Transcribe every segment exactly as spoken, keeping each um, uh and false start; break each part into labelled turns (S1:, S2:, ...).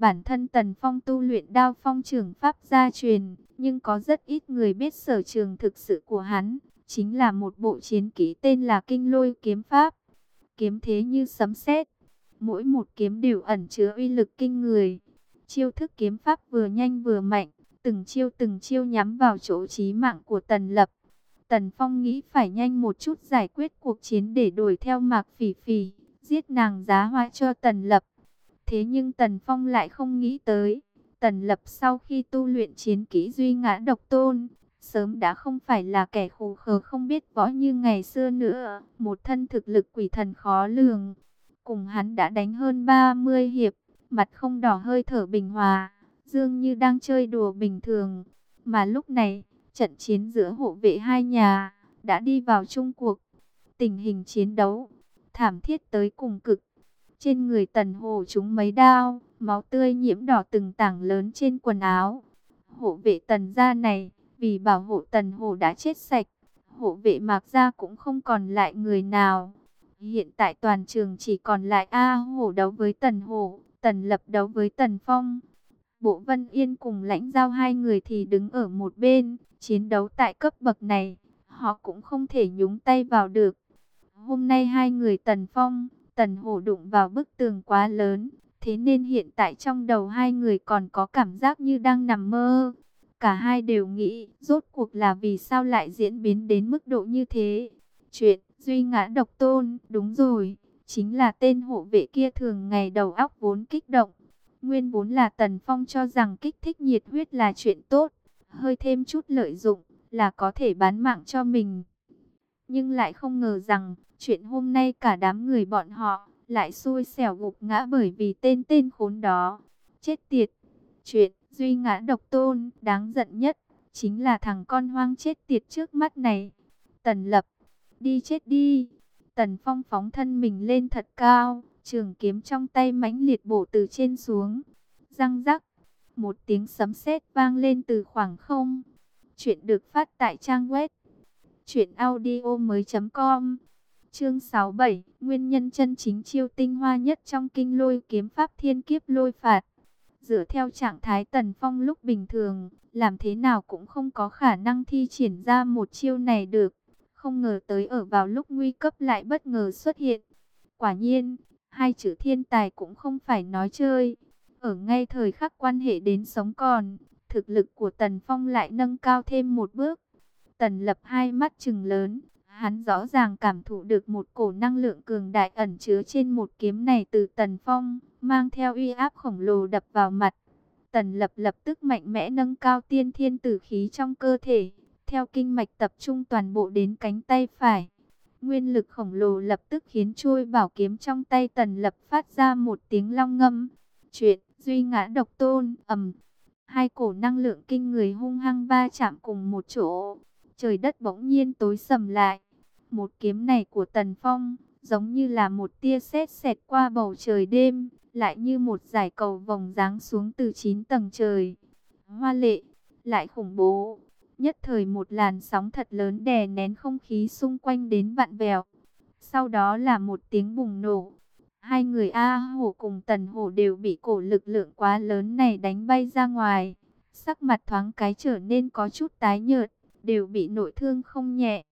S1: Bản thân Tần Phong tu luyện đao phong trường pháp gia truyền, nhưng có rất ít người biết sở trường thực sự của hắn, chính là một bộ chiến kỹ tên là Kinh Lôi kiếm pháp. Kiếm thế như sấm sét, mỗi một kiếm đều ẩn chứa uy lực kinh người. Chiêu thức kiếm pháp vừa nhanh vừa mạnh, từng chiêu từng chiêu nhắm vào chỗ chí mạng của Tần Lập. Tần Phong nghĩ phải nhanh một chút giải quyết cuộc chiến để đuổi theo Mạc Phỉ Phỉ, giết nàng giá hoa cho Tần Lập. Thế nhưng Tần Phong lại không nghĩ tới, Tần Lập sau khi tu luyện chiến kỹ Duy Ngã Độc Tôn, sớm đã không phải là kẻ khù khờ không biết võ như ngày xưa nữa, một thân thực lực quỷ thần khó lường. Cùng hắn đã đánh hơn ba mươi hiệp, mặt không đỏ hơi thở bình hòa, dường như đang chơi đùa bình thường. Mà lúc này, trận chiến giữa hộ vệ hai nhà đã đi vào chung cuộc. Tình hình chiến đấu thảm thiết tới cùng cực. Trên người Tần Hồ trúng mấy đao, máu tươi nhiễm đỏ từng tảng lớn trên quần áo. Hộ vệ Tần gia này, vì bảo hộ Tần Hồ đã chết sạch. Hộ vệ Mạc gia cũng không còn lại người nào. Hiện tại toàn trường chỉ còn lại A Hổ đấu với Tần Hổ, Tần Lập đấu với Tần Phong. Bộ Vân Yên cùng Lãnh Giao hai người thì đứng ở một bên, chiến đấu tại cấp bậc này, họ cũng không thể nhúng tay vào được. Hôm nay hai người Tần Phong, Tần Hổ đụng vào bức tường quá lớn, thế nên hiện tại trong đầu hai người còn có cảm giác như đang nằm mơ. Cả hai đều nghĩ, rốt cuộc là vì sao lại diễn biến đến mức độ như thế. Chuyện Duy Ngã Độc Tôn, đúng rồi, chính là tên hộ vệ kia thường ngày đầu óc vốn kích động. Nguyên vốn là Tần Phong cho rằng kích thích nhiệt huyết là chuyện tốt, hơi thêm chút lợi dụng là có thể bán mạng cho mình. Nhưng lại không ngờ rằng, chuyện hôm nay cả đám người bọn họ lại xui xẻo gục ngã bởi vì tên tên khốn đó. Chết tiệt! Chuyện Duy Ngã Độc Tôn đáng giận nhất chính là thằng con hoang chết tiệt trước mắt này. Tần Lập, đi chết đi! Tần Phong phóng thân mình lên thật cao, trường kiếm trong tay mãnh liệt bổ từ trên xuống. Răng rắc, một tiếng sấm sét vang lên từ khoảng không. Chuyện được phát tại trang web truyện audio mới chấm com. Chương sáu mươi bảy, nguyên nhân chân chính chiêu tinh hoa nhất trong Kinh Lôi kiếm pháp Thiên Kiếp Lôi Phạt. Dựa theo trạng thái Tần Phong lúc bình thường, làm thế nào cũng không có khả năng thi triển ra một chiêu này được. Không ngờ tới ở vào lúc nguy cấp lại bất ngờ xuất hiện. Quả nhiên, hai chữ thiên tài cũng không phải nói chơi. Ở ngay thời khắc quan hệ đến sống còn, thực lực của Tần Phong lại nâng cao thêm một bước. Tần Lập hai mắt trừng lớn, hắn rõ ràng cảm thụ được một cổ năng lượng cường đại ẩn chứa trên một kiếm này từ Tần Phong, mang theo uy áp khổng lồ đập vào mặt. Tần Lập lập tức mạnh mẽ nâng cao tiên thiên tử khí trong cơ thể, theo kinh mạch tập trung toàn bộ đến cánh tay phải. Nguyên lực khổng lồ lập tức khiến chuôi bảo kiếm trong tay Tần Lập phát ra một tiếng long ngâm. Chuyện Duy Ngã Độc Tôn, ầm. Hai cổ năng lượng kinh người hung hăng va chạm cùng một chỗ. Trời đất bỗng nhiên tối sầm lại. Một kiếm này của Tần Phong, giống như là một tia sét xẹt qua bầu trời đêm, lại như một dải cầu vồng giáng xuống từ chín tầng trời. Hoa lệ, lại khủng bố. Nhất thời một làn sóng thật lớn đè nén không khí xung quanh đến vặn vẹo. Sau đó là một tiếng bùng nổ. Hai người A Hổ cùng Tần Hổ đều bị cổ lực lượng quá lớn này đánh bay ra ngoài. Sắc mặt thoáng cái trở nên có chút tái nhợt, đều bị nội thương không nhẹ.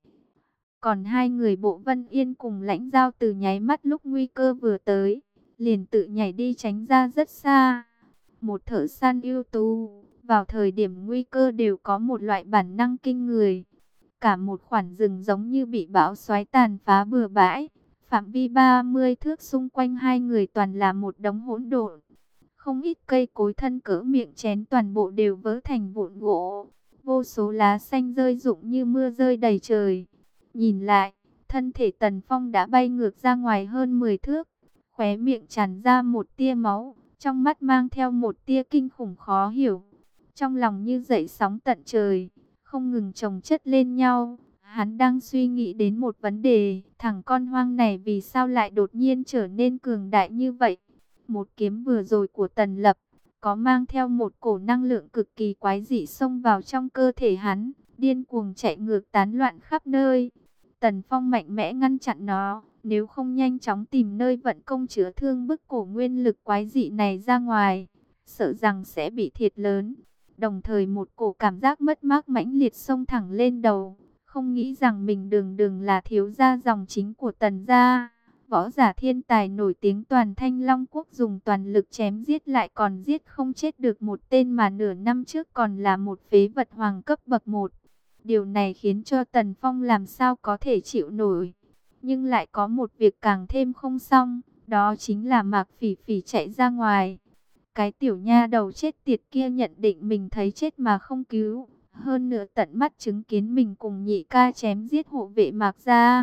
S1: Còn hai người Bộ Vân Yên cùng Lãnh Giao từ nháy mắt lúc nguy cơ vừa tới, liền tự nhảy đi tránh ra rất xa. Một thợ săn ưu tú, vào thời điểm nguy cơ đều có một loại bản năng kinh người. Cả một khoảnh rừng giống như bị bão xoáy tàn phá bừa bãi. Phạm vi ba mươi thước xung quanh hai người toàn là một đống hỗn độn. Không ít cây cối thân cỡ miệng chén toàn bộ đều vỡ thành vụn gỗ. Vô số lá xanh rơi rụng như mưa rơi đầy trời. Nhìn lại, thân thể Tần Phong đã bay ngược ra ngoài hơn mười thước. Khóe miệng tràn ra một tia máu, trong mắt mang theo một tia kinh khủng khó hiểu. Trong lòng như dậy sóng tận trời, không ngừng chồng chất lên nhau. Hắn đang suy nghĩ đến một vấn đề, thằng con hoang này vì sao lại đột nhiên trở nên cường đại như vậy? Một kiếm vừa rồi của Tần Lập, có mang theo một cổ năng lượng cực kỳ quái dị xông vào trong cơ thể hắn, điên cuồng chạy ngược tán loạn khắp nơi. Tần Phong mạnh mẽ ngăn chặn nó, nếu không nhanh chóng tìm nơi vận công chữa thương bức cổ nguyên lực quái dị này ra ngoài, sợ rằng sẽ bị thiệt lớn. Đồng thời một cổ cảm giác mất mát mãnh liệt xông thẳng lên đầu, không nghĩ rằng mình đường đường là thiếu gia dòng chính của Tần gia, võ giả thiên tài nổi tiếng toàn Thanh Long quốc dùng toàn lực chém giết lại còn giết không chết được một tên mà nửa năm trước còn là một phế vật hoàng cấp bậc một. Điều này khiến cho Tần Phong làm sao có thể chịu nổi. Nhưng lại có một việc càng thêm không xong, đó chính là Mạc Phỉ Phỉ chạy ra ngoài. Cái tiểu nha đầu chết tiệt kia nhận định mình thấy chết mà không cứu. Hơn nữa tận mắt chứng kiến mình cùng nhị ca chém giết hộ vệ Mạc gia.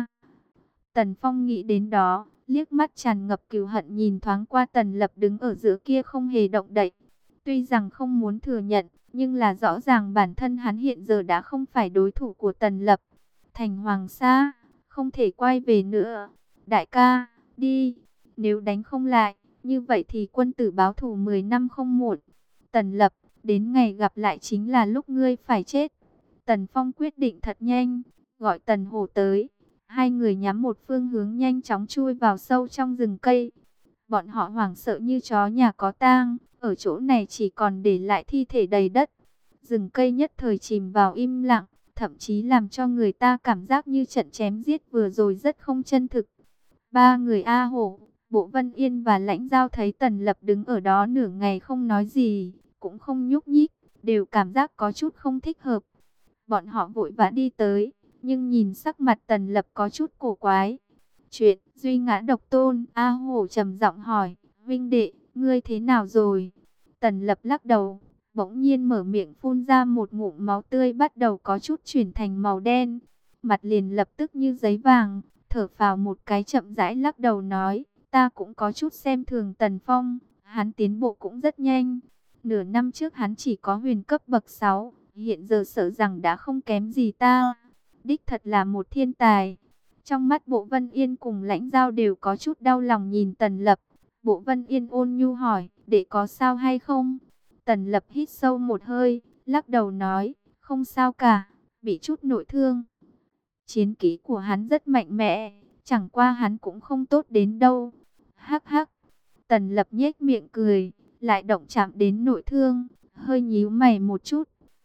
S1: Tần Phong nghĩ đến đó, liếc mắt tràn ngập cừu hận nhìn thoáng qua Tần Lập đứng ở giữa kia không hề động đậy. Tuy rằng không muốn thừa nhận, nhưng là rõ ràng bản thân hắn hiện giờ đã không phải đối thủ của Tần Lập. Thành Hoàng Sa, không thể quay về nữa. Đại ca, đi, nếu đánh không lại, như vậy thì quân tử báo thù mười năm không muộn. Tần Lập, đến ngày gặp lại chính là lúc ngươi phải chết. Tần Phong quyết định thật nhanh, gọi Tần Hổ tới. Hai người nhắm một phương hướng nhanh chóng chui vào sâu trong rừng cây. Bọn họ hoảng sợ như chó nhà có tang, ở chỗ này chỉ còn để lại thi thể đầy đất. Rừng cây nhất thời chìm vào im lặng, thậm chí làm cho người ta cảm giác như trận chém giết vừa rồi rất không chân thực. Ba người A Hổ, Bộ Vân Yên và Lãnh Giao thấy Tần Lập đứng ở đó nửa ngày không nói gì, cũng không nhúc nhích, đều cảm giác có chút không thích hợp. Bọn họ vội vã đi tới, nhưng nhìn sắc mặt Tần Lập có chút cổ quái. Chuyện Duy Ngã Độc Tôn, A Hổ trầm giọng hỏi, huynh đệ, ngươi thế nào rồi? Tần Lập lắc đầu, bỗng nhiên mở miệng phun ra một ngụm máu tươi bắt đầu có chút chuyển thành màu đen. Mặt liền lập tức như giấy vàng, thở phào một cái chậm rãi lắc đầu nói, ta cũng có chút xem thường Tần Phong, hắn tiến bộ cũng rất nhanh. Nửa năm trước hắn chỉ có huyền cấp bậc sáu, hiện giờ sợ rằng đã không kém gì ta. Đích thật là một thiên tài. Trong mắt Bộ Vân Yên cùng Lãnh Giao đều có chút đau lòng nhìn Tần Lập. Bộ Vân Yên ôn nhu hỏi, đệ có sao hay không? Tần Lập hít sâu một hơi, lắc đầu nói, không sao cả, bị chút nội thương. Chiến kỹ của hắn rất mạnh mẽ, chẳng qua hắn cũng không tốt đến đâu. Hắc hắc, Tần Lập nhếch miệng cười, lại động chạm đến nội thương, hơi nhíu mày một chút.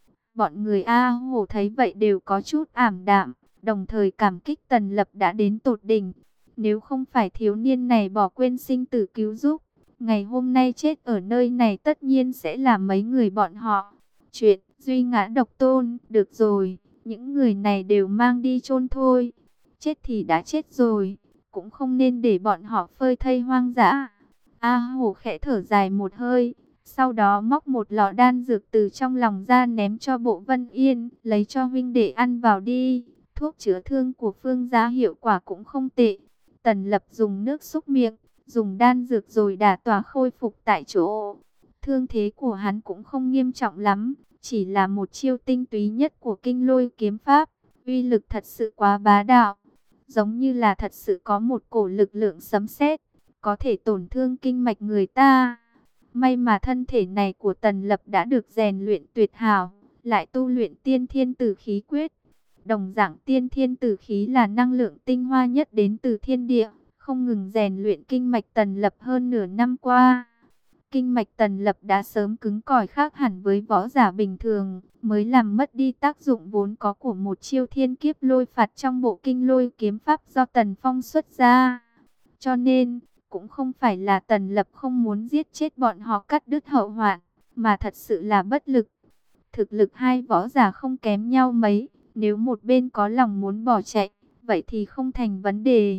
S1: Bọn người A Hổ thấy vậy đều có chút ảm đạm, đồng thời cảm kích Tần Lập đã đến tột đỉnh. Nếu không phải thiếu niên này bỏ quên sinh tử cứu giúp, ngày hôm nay chết ở nơi này tất nhiên sẽ là mấy người bọn họ. Chuyện Duy Ngã Độc Tôn, được rồi, những người này đều mang đi chôn thôi. Chết thì đã chết rồi, cũng không nên để bọn họ phơi thây hoang dã. A Hổ khẽ thở dài một hơi, sau đó móc một lọ đan dược từ trong lòng ra ném cho Bộ Vân Yên, lấy cho huynh đệ ăn vào đi. Thuốc chữa thương của Phương gia hiệu quả cũng không tệ. Tần Lập dùng nước súc miệng, dùng đan dược rồi đả tỏa khôi phục tại chỗ. Thương thế của hắn cũng không nghiêm trọng lắm, chỉ là một chiêu tinh túy nhất của kinh lôi kiếm pháp. Uy lực thật sự quá bá đạo, giống như là thật sự có một cổ lực lượng sấm sét, có thể tổn thương kinh mạch người ta. May mà thân thể này của Tần Lập đã được rèn luyện tuyệt hảo, lại tu luyện tiên thiên tử khí quyết. Đồng dạng tiên thiên tử khí là năng lượng tinh hoa nhất đến từ thiên địa, không ngừng rèn luyện kinh mạch Tần Lập hơn nửa năm qua. Kinh mạch Tần Lập đã sớm cứng cỏi khác hẳn với võ giả bình thường, mới làm mất đi tác dụng vốn có của một chiêu thiên kiếp lôi phạt trong bộ kinh lôi kiếm pháp do Tần Phong xuất ra. Cho nên, cũng không phải là Tần Lập không muốn giết chết bọn họ cắt đứt hậu hoạn, mà thật sự là bất lực. Thực lực hai võ giả không kém nhau mấy, nếu một bên có lòng muốn bỏ chạy, vậy thì không thành vấn đề.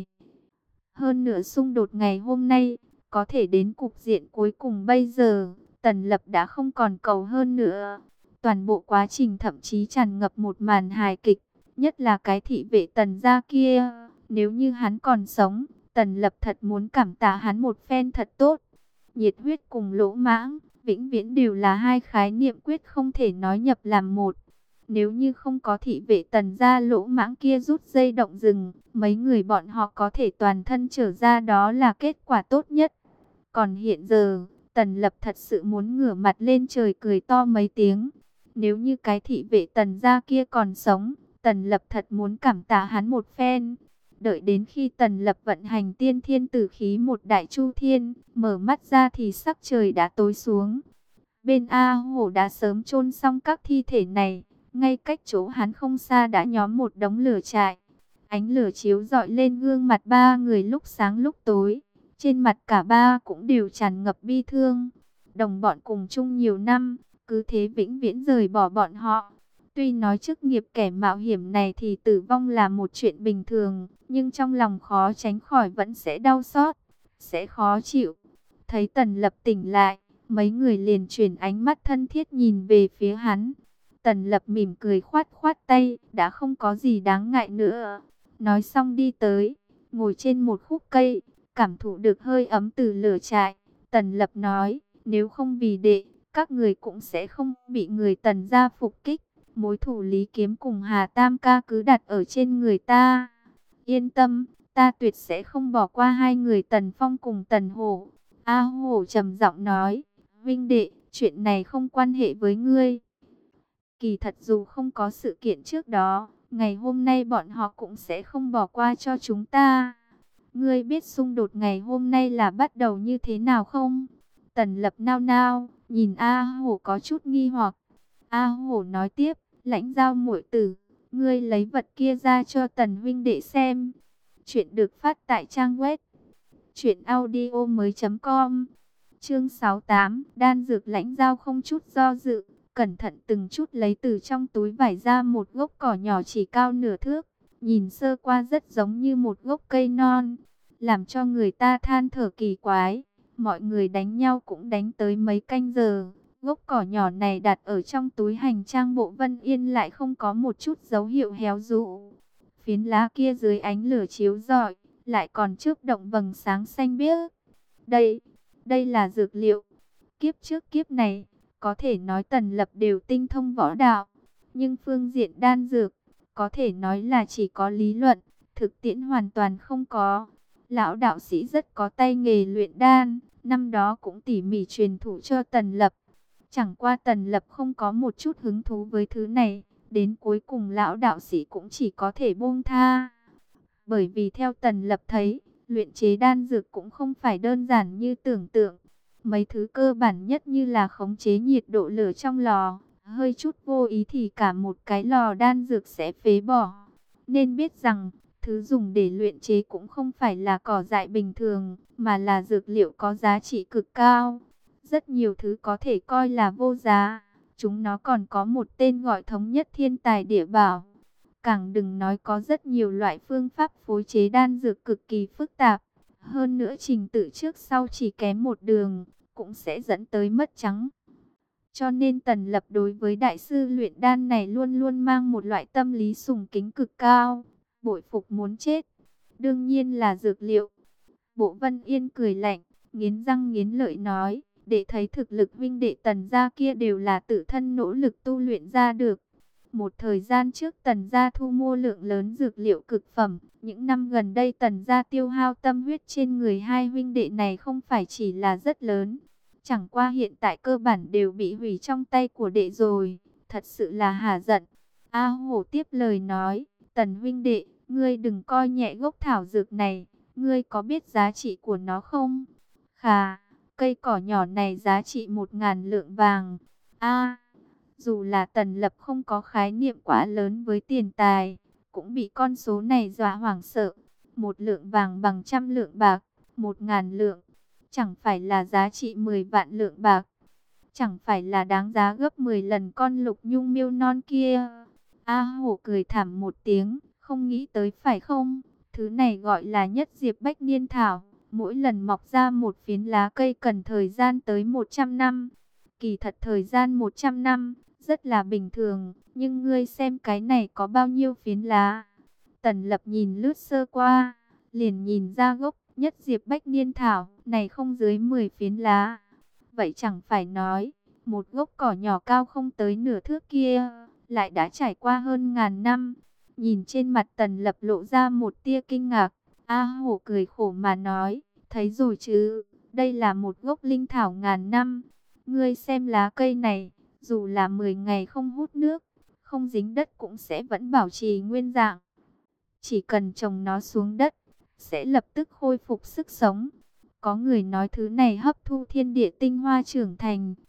S1: Hơn nữa xung đột ngày hôm nay, có thể đến cục diện cuối cùng bây giờ, Tần Lập đã không còn cầu hơn nữa. Toàn bộ quá trình thậm chí tràn ngập một màn hài kịch, nhất là cái thị vệ Tần gia kia. Nếu như hắn còn sống, Tần Lập thật muốn cảm tạ hắn một phen thật tốt. Nhiệt huyết cùng lỗ mãng, vĩnh viễn đều là hai khái niệm quyết không thể nói nhập làm một. Nếu như không có thị vệ Tần gia lỗ mãng kia rút dây động rừng, mấy người bọn họ có thể toàn thân trở ra, đó là kết quả tốt nhất. Còn hiện giờ, Tần Lập thật sự muốn ngửa mặt lên trời cười to mấy tiếng. Nếu như cái thị vệ Tần gia kia còn sống, Tần Lập thật muốn cảm tạ hắn một phen. Đợi đến khi Tần Lập vận hành tiên thiên tử khí một đại chu thiên, mở mắt ra thì sắc trời đã tối xuống. Bên A Hổ đã sớm chôn xong các thi thể này, ngay cách chỗ hắn không xa đã nhóm một đống lửa trại. Ánh lửa chiếu rọi lên gương mặt ba người lúc sáng lúc tối, trên mặt cả ba cũng đều tràn ngập bi thương. Đồng bọn cùng chung nhiều năm, cứ thế vĩnh viễn rời bỏ bọn họ. Tuy nói chức nghiệp kẻ mạo hiểm này thì tử vong là một chuyện bình thường, nhưng trong lòng khó tránh khỏi vẫn sẽ đau xót, sẽ khó chịu. Thấy Tần Lập tỉnh lại, mấy người liền chuyển ánh mắt thân thiết nhìn về phía hắn. Tần Lập mỉm cười khoát khoát tay, đã không có gì đáng ngại nữa. Nói xong đi tới, ngồi trên một khúc cây, cảm thụ được hơi ấm từ lửa trại. Tần Lập nói, nếu không vì đệ, các người cũng sẽ không bị người Tần gia phục kích. Mối thù Lý Kiếm cùng Hà Tam ca cứ đặt ở trên người ta. Yên tâm, ta tuyệt sẽ không bỏ qua hai người Tần Phong cùng Tần Hổ. A Hổ trầm giọng nói, Vinh đệ, chuyện này không quan hệ với ngươi. Kỳ thật dù không có sự kiện trước đó, ngày hôm nay bọn họ cũng sẽ không bỏ qua cho chúng ta. Ngươi biết xung đột ngày hôm nay là bắt đầu như thế nào không? Tần Lập nao nao, nhìn A Hổ có chút nghi hoặc. A Hổ nói tiếp, Lãnh Giao muội tử, ngươi lấy vật kia ra cho Tần huynh đệ xem. Chuyện được phát tại trang web truyện audio mới chấm com. Chương sáu mươi tám, đan dược. Lãnh Giao không chút do dự, cẩn thận từng chút lấy từ trong túi vải ra một gốc cỏ nhỏ chỉ cao nửa thước, nhìn sơ qua rất giống như một gốc cây non, làm cho người ta than thở kỳ quái. Mọi người đánh nhau cũng đánh tới mấy canh giờ, gốc cỏ nhỏ này đặt ở trong túi hành trang bộ Vân Yên lại không có một chút dấu hiệu héo rũ. Phiến lá kia dưới ánh lửa chiếu rọi, lại còn chớp động vầng sáng xanh biếc. Đây, đây là dược liệu. Kiếp trước kiếp này, có thể nói Tần Lập đều tinh thông võ đạo, nhưng phương diện đan dược, có thể nói là chỉ có lý luận, thực tiễn hoàn toàn không có. Lão đạo sĩ rất có tay nghề luyện đan, năm đó cũng tỉ mỉ truyền thụ cho Tần Lập. Chẳng qua Tần Lập không có một chút hứng thú với thứ này, đến cuối cùng lão đạo sĩ cũng chỉ có thể buông tha. Bởi vì theo Tần Lập thấy, luyện chế đan dược cũng không phải đơn giản như tưởng tượng. Mấy thứ cơ bản nhất như là khống chế nhiệt độ lửa trong lò, hơi chút vô ý thì cả một cái lò đan dược sẽ phế bỏ. Nên biết rằng, thứ dùng để luyện chế cũng không phải là cỏ dại bình thường, mà là dược liệu có giá trị cực cao. Rất nhiều thứ có thể coi là vô giá, chúng nó còn có một tên gọi thống nhất thiên tài địa bảo. Càng đừng nói có rất nhiều loại phương pháp phối chế đan dược cực kỳ phức tạp. Hơn nữa trình tự trước sau chỉ kém một đường, cũng sẽ dẫn tới mất trắng. Cho nên Tần Lập đối với đại sư luyện đan này luôn luôn mang một loại tâm lý sùng kính cực cao, bội phục muốn chết. Đương nhiên là dược liệu. Bộ Vân Yên cười lạnh, nghiến răng nghiến lợi nói, để thấy thực lực huynh đệ Tần gia kia đều là tự thân nỗ lực tu luyện ra được. Một thời gian trước Tần gia thu mua lượng lớn dược liệu cực phẩm, những năm gần đây Tần gia tiêu hao tâm huyết trên người hai huynh đệ này không phải chỉ là rất lớn. Chẳng qua hiện tại cơ bản đều bị hủy trong tay của đệ rồi, thật sự là hả giận. A Hổ tiếp lời nói, Tần huynh đệ, ngươi đừng coi nhẹ gốc thảo dược này, ngươi có biết giá trị của nó không? Khà, cây cỏ nhỏ này giá trị một ngàn lượng vàng. A, dù là Tần Lập không có khái niệm quá lớn với tiền tài, cũng bị con số này dọa hoảng sợ. Một lượng vàng bằng trăm lượng bạc, một ngàn lượng, chẳng phải là giá trị mười vạn lượng bạc, chẳng phải là đáng giá gấp mười lần con lục nhung miêu non kia. A Hổ cười thảm một tiếng, không nghĩ tới phải không? Thứ này gọi là nhất diệp bách niên thảo, mỗi lần mọc ra một phiến lá cây cần thời gian tới một trăm năm. Kỳ thật thời gian một trăm năm, rất là bình thường, nhưng ngươi xem cái này có bao nhiêu phiến lá. Tần Lập nhìn lướt sơ qua, liền nhìn ra gốc nhất diệp bách niên thảo này không dưới mười phiến lá. Vậy chẳng phải nói, một gốc cỏ nhỏ cao không tới nửa thước kia, lại đã trải qua hơn ngàn năm. Nhìn trên mặt Tần Lập lộ ra một tia kinh ngạc, A Hổ cười khổ mà nói, thấy rồi chứ, đây là một gốc linh thảo ngàn năm. Ngươi xem lá cây này, dù là mười ngày không hút nước, không dính đất cũng sẽ vẫn bảo trì nguyên dạng. Chỉ cần trồng nó xuống đất, sẽ lập tức khôi phục sức sống. Có người nói thứ này hấp thu thiên địa tinh hoa trưởng thành,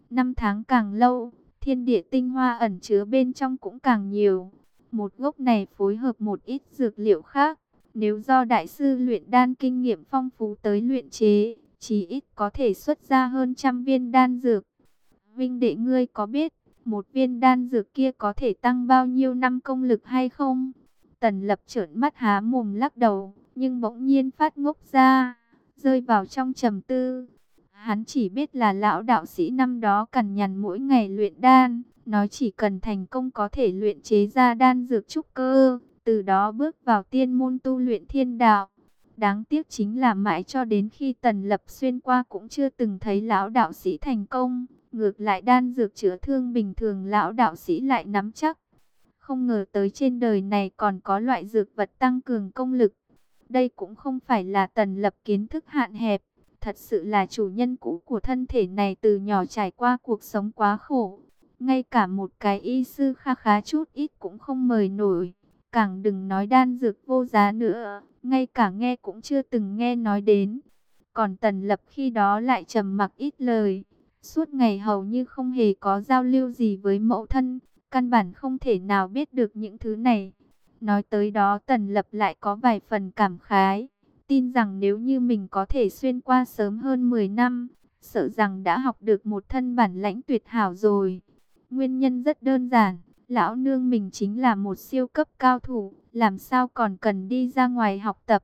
S1: Năm tháng càng lâu, thiên địa tinh hoa ẩn chứa bên trong cũng càng nhiều. Một gốc này phối hợp một ít dược liệu khác. Nếu do đại sư luyện đan kinh nghiệm phong phú tới luyện chế, chí ít có thể xuất ra hơn trăm viên đan dược. Vinh đệ ngươi có biết, một viên đan dược kia có thể tăng bao nhiêu năm công lực hay không? Tần Lập trợn mắt há mồm lắc đầu, nhưng bỗng nhiên phát ngốc ra, rơi vào trong trầm tư. Hắn chỉ biết là lão đạo sĩ năm đó cằn nhằn mỗi ngày luyện đan, nói chỉ cần thành công có thể luyện chế ra đan dược trúc cơ, từ đó bước vào tiên môn tu luyện thiên đạo. Đáng tiếc chính là mãi cho đến khi Tần Lập xuyên qua cũng chưa từng thấy lão đạo sĩ thành công. Ngược lại đan dược chữa thương bình thường lão đạo sĩ lại nắm chắc. Không ngờ tới trên đời này còn có loại dược vật tăng cường công lực. Đây cũng không phải là Tần Lập kiến thức hạn hẹp. Thật sự là chủ nhân cũ của thân thể này từ nhỏ trải qua cuộc sống quá khổ. Ngay cả một cái y sư kha khá chút ít cũng không mời nổi. Càng đừng nói đan dược vô giá nữa. Ngay cả nghe cũng chưa từng nghe nói đến. Còn Tần Lập khi đó lại trầm mặc ít lời. Suốt ngày hầu như không hề có giao lưu gì với mẫu thân. Căn bản không thể nào biết được những thứ này. Nói tới đó Tần Lập lại có vài phần cảm khái. Tin rằng nếu như mình có thể xuyên qua sớm hơn mười năm, sợ rằng đã học được một thân bản lãnh tuyệt hảo rồi. Nguyên nhân rất đơn giản, lão nương mình chính là một siêu cấp cao thủ, làm sao còn cần đi ra ngoài học tập.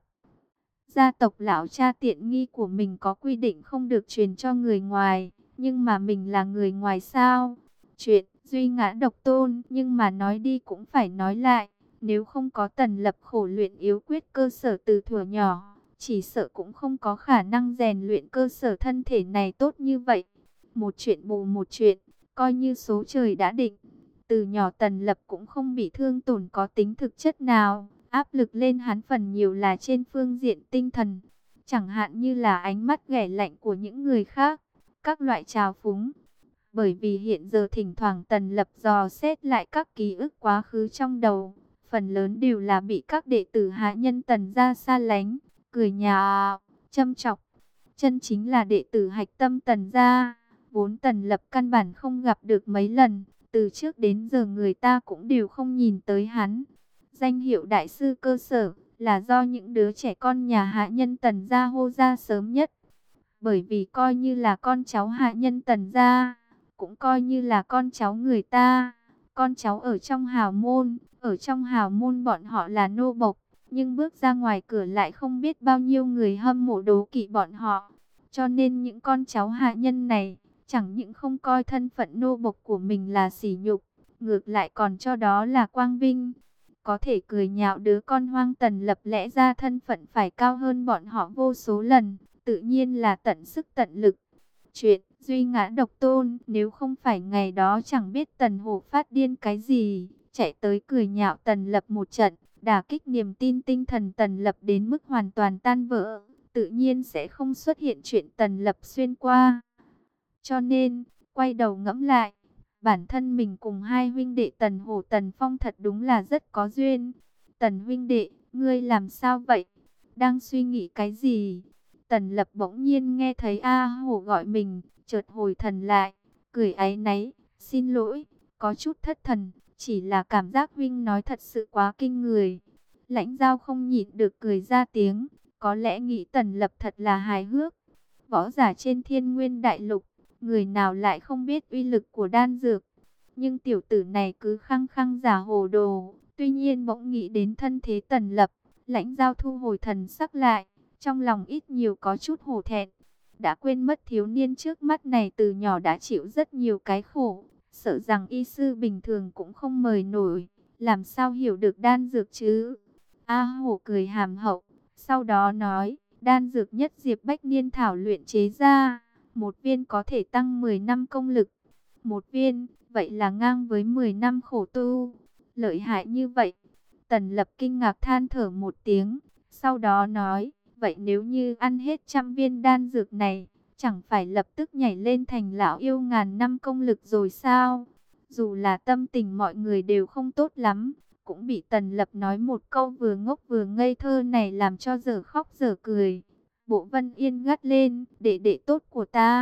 S1: Gia tộc lão cha tiện nghi của mình có quy định không được truyền cho người ngoài, nhưng mà mình là người ngoài sao? Chuyện duy ngã độc tôn, nhưng mà nói đi cũng phải nói lại. Nếu không có Tần Lập khổ luyện yếu quyết cơ sở từ thuở nhỏ, chỉ sợ cũng không có khả năng rèn luyện cơ sở thân thể này tốt như vậy. Một chuyện bù một chuyện, coi như số trời đã định. Từ nhỏ Tần Lập cũng không bị thương tổn có tính thực chất nào, áp lực lên hắn phần nhiều là trên phương diện tinh thần. Chẳng hạn như là ánh mắt ghẻ lạnh của những người khác, các loại trào phúng. Bởi vì hiện giờ thỉnh thoảng Tần Lập dò xét lại các ký ức quá khứ trong đầu, phần lớn đều là bị các đệ tử hạ nhân Tần gia xa lánh, cười nhạo, châm chọc. Chân chính là đệ tử hạch tâm Tần gia, vốn Tần Lập căn bản không gặp được mấy lần, từ trước đến giờ người ta cũng đều không nhìn tới hắn. Danh hiệu đại sư cơ sở là do những đứa trẻ con nhà hạ nhân Tần gia hô ra sớm nhất. Bởi vì coi như là con cháu hạ nhân Tần gia, cũng coi như là con cháu người ta. Con cháu ở trong hào môn, ở trong hào môn bọn họ là nô bộc, nhưng bước ra ngoài cửa lại không biết bao nhiêu người hâm mộ đố kỵ bọn họ. Cho nên những con cháu hạ nhân này, chẳng những không coi thân phận nô bộc của mình là sỉ nhục, ngược lại còn cho đó là quang vinh. Có thể cười nhạo đứa con hoang Tần Lập lẽ ra thân phận phải cao hơn bọn họ vô số lần, tự nhiên là tận sức tận lực. Chuyện duy ngã độc tôn, nếu không phải ngày đó chẳng biết Tần Hổ phát điên cái gì, chạy tới cười nhạo Tần Lập một trận, đả kích niềm tin tinh thần Tần Lập đến mức hoàn toàn tan vỡ, tự nhiên sẽ không xuất hiện chuyện Tần Lập xuyên qua. Cho nên, quay đầu ngẫm lại, bản thân mình cùng hai huynh đệ Tần Hổ Tần Phong thật đúng là rất có duyên. Tần huynh đệ, ngươi làm sao vậy? Đang suy nghĩ cái gì? Tần Lập bỗng nhiên nghe thấy A Hổ gọi mình, chợt hồi thần lại, cười áy náy, xin lỗi, có chút thất thần, chỉ là cảm giác huynh nói thật sự quá kinh người. Lãnh Giao không nhịn được cười ra tiếng, có lẽ nghĩ Tần Lập thật là hài hước. Võ giả trên Thiên Nguyên Đại Lục, người nào lại không biết uy lực của đan dược. Nhưng tiểu tử này cứ khăng khăng giả hồ đồ, tuy nhiên bỗng nghĩ đến thân thế Tần Lập, Lãnh Giao thu hồi thần sắc lại, trong lòng ít nhiều có chút hổ thẹn. Đã quên mất thiếu niên trước mắt này từ nhỏ đã chịu rất nhiều cái khổ, sợ rằng y sư bình thường cũng không mời nổi, làm sao hiểu được đan dược chứ. A Hổ cười hàm hậu, sau đó nói, đan dược nhất diệp bách niên thảo luyện chế ra, một viên có thể tăng mười năm công lực. Một viên, vậy là ngang với mười năm khổ tu. Lợi hại như vậy. Tần Lập kinh ngạc than thở một tiếng, sau đó nói, vậy nếu như ăn hết trăm viên đan dược này, chẳng phải lập tức nhảy lên thành lão yêu ngàn năm công lực rồi sao? Dù là tâm tình mọi người đều không tốt lắm, cũng bị Tần Lập nói một câu vừa ngốc vừa ngây thơ này làm cho dở khóc dở cười. Bộ Vân Yên gắt lên, đệ đệ tốt của ta,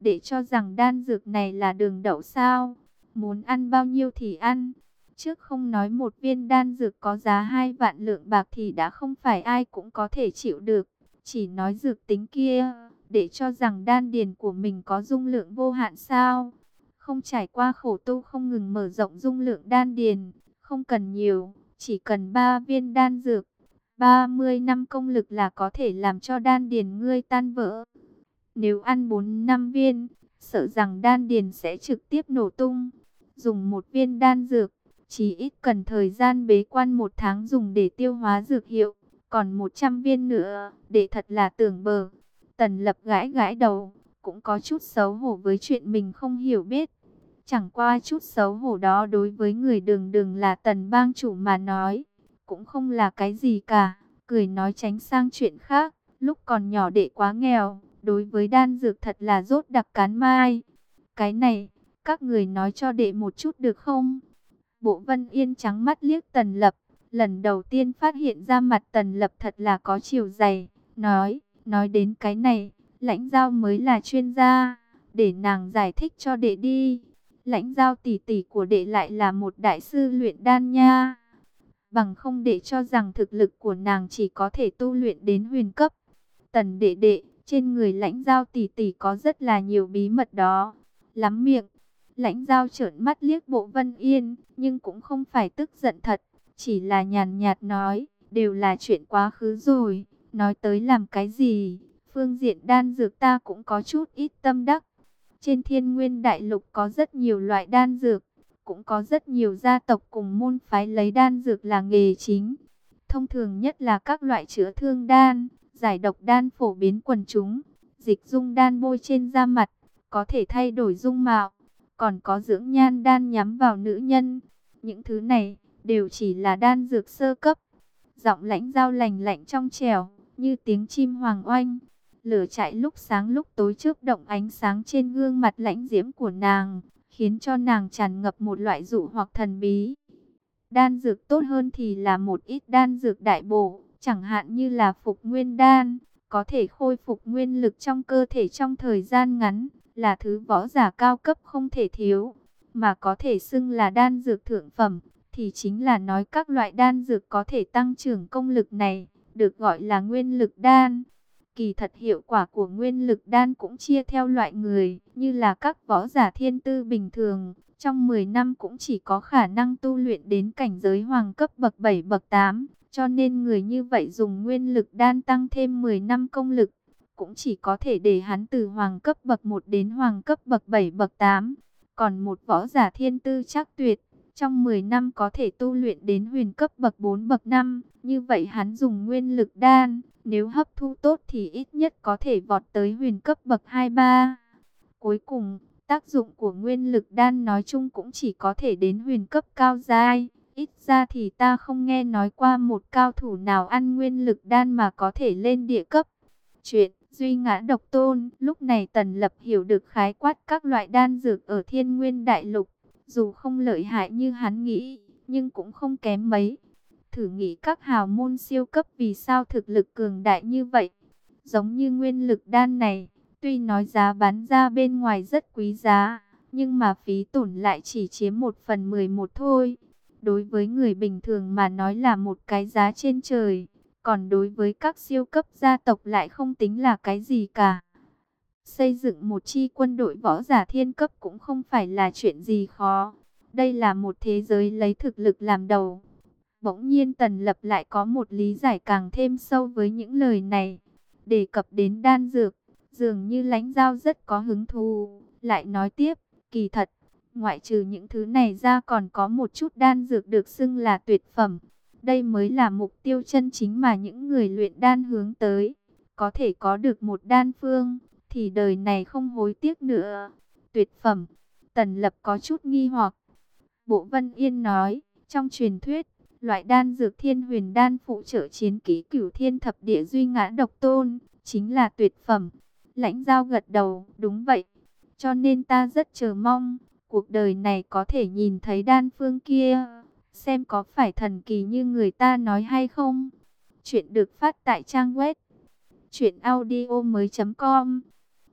S1: để cho rằng đan dược này là đường đậu sao? Muốn ăn bao nhiêu thì ăn. Trước không nói một viên đan dược có giá hai vạn lượng bạc thì đã không phải ai cũng có thể chịu được. Chỉ nói dược tính kia, để cho rằng đan điền của mình có dung lượng vô hạn sao? Không trải qua khổ tu không ngừng mở rộng dung lượng đan điền, không cần nhiều, chỉ cần ba viên đan dược. ba mươi năm công lực là có thể làm cho đan điền ngươi tan vỡ. Nếu ăn bốn năm viên, sợ rằng đan điền sẽ trực tiếp nổ tung. Dùng một viên đan dược, chỉ ít cần thời gian bế quan một tháng dùng để tiêu hóa dược hiệu. Còn một trăm viên nữa, để thật là tưởng bờ. Tần Lập gãi gãi đầu, cũng có chút xấu hổ với chuyện mình không hiểu biết. Chẳng qua chút xấu hổ đó đối với người đường đường là Tần bang chủ mà nói, cũng không là cái gì cả. Cười nói tránh sang chuyện khác, lúc còn nhỏ đệ quá nghèo, đối với đan dược thật là rốt đặc cán mai. Cái này, các người nói cho đệ một chút được không? Bộ Vân Yên trắng mắt liếc Tần Lập, lần đầu tiên phát hiện ra mặt Tần Lập thật là có chiều dày. Nói, nói đến cái này, Lãnh Giao mới là chuyên gia, để nàng giải thích cho đệ đi. Lãnh Giao tỷ tỷ của đệ lại là một đại sư luyện đan nha. Bằng không để cho rằng thực lực của nàng chỉ có thể tu luyện đến huyền cấp. Tần đệ đệ, trên người Lãnh Giao tỷ tỷ có rất là nhiều bí mật đó. Lắm miệng. Lãnh Giao trợn mắt liếc Bộ Vân Yên, nhưng cũng không phải tức giận thật, chỉ là nhàn nhạt nói, đều là chuyện quá khứ rồi, nói tới làm cái gì, phương diện đan dược ta cũng có chút ít tâm đắc. Trên Thiên Nguyên Đại Lục có rất nhiều loại đan dược, cũng có rất nhiều gia tộc cùng môn phái lấy đan dược là nghề chính. Thông thường nhất là các loại chữa thương đan, giải độc đan phổ biến quần chúng, dịch dung đan bôi trên da mặt, có thể thay đổi dung mạo. Còn có dưỡng nhan đan nhắm vào nữ nhân. Những thứ này đều chỉ là đan dược sơ cấp. Giọng Lãnh Giao lành lạnh trong trẻo, như tiếng chim hoàng oanh. Lửa chạy lúc sáng lúc tối chớp động ánh sáng trên gương mặt lãnh diễm của nàng, khiến cho nàng tràn ngập một loại dụ hoặc thần bí. Đan dược tốt hơn thì là một ít đan dược đại bổ, chẳng hạn như là phục nguyên đan, có thể khôi phục nguyên lực trong cơ thể trong thời gian ngắn, là thứ võ giả cao cấp không thể thiếu. Mà có thể xưng là đan dược thượng phẩm, thì chính là nói các loại đan dược có thể tăng trưởng công lực này, được gọi là nguyên lực đan. Kỳ thật hiệu quả của nguyên lực đan cũng chia theo loại người, như là các võ giả thiên tư bình thường, trong mười năm cũng chỉ có khả năng tu luyện đến cảnh giới hoàng cấp bậc bảy bậc tám, cho nên người như vậy dùng nguyên lực đan tăng thêm mười năm công lực, cũng chỉ có thể để hắn từ hoàng cấp bậc một đến hoàng cấp bậc bảy bậc tám. Còn một võ giả thiên tư chắc tuyệt, trong mười năm có thể tu luyện đến huyền cấp bậc bốn bậc năm, như vậy hắn dùng nguyên lực đan, nếu hấp thu tốt thì ít nhất có thể vọt tới huyền cấp bậc hai ba. Cuối cùng, tác dụng của nguyên lực đan nói chung cũng chỉ có thể đến huyền cấp cao giai. Ít ra thì ta không nghe nói qua một cao thủ nào ăn nguyên lực đan mà có thể lên địa cấp. Chuyện Duy Ngã Độc Tôn. Lúc này Tần Lập hiểu được khái quát các loại đan dược ở Thiên Nguyên Đại Lục. Dù không lợi hại như hắn nghĩ, nhưng cũng không kém mấy. Thử nghĩ các hào môn siêu cấp vì sao thực lực cường đại như vậy. Giống như nguyên lực đan này, tuy nói giá bán ra bên ngoài rất quý giá, nhưng mà phí tổn lại chỉ chiếm một phần mười một thôi. Đối với người bình thường mà nói là một cái giá trên trời. Còn đối với các siêu cấp gia tộc lại không tính là cái gì cả. Xây dựng một chi quân đội võ giả thiên cấp cũng không phải là chuyện gì khó. Đây là một thế giới lấy thực lực làm đầu. Bỗng nhiên Tần Lập lại có một lý giải càng thêm sâu với những lời này. Đề cập đến đan dược, dường như Lãnh Giao rất có hứng thú. Lại nói tiếp, kỳ thật, ngoại trừ những thứ này ra còn có một chút đan dược được xưng là tuyệt phẩm. Đây mới là mục tiêu chân chính mà những người luyện đan hướng tới. Có thể có được một đan phương, thì đời này không hối tiếc nữa. Tuyệt phẩm, Tần Lập có chút nghi hoặc. Bộ Vân Yên nói, trong truyền thuyết, loại đan dược thiên huyền đan phụ trợ chiến kỹ cửu thiên thập địa Duy Ngã Độc Tôn, chính là tuyệt phẩm. Lãnh Giao gật đầu, đúng vậy. Cho nên ta rất chờ mong, cuộc đời này có thể nhìn thấy đan phương kia. Xem có phải thần kỳ như người ta nói hay không. Chuyện được phát tại trang web truyện audio mới chấm com.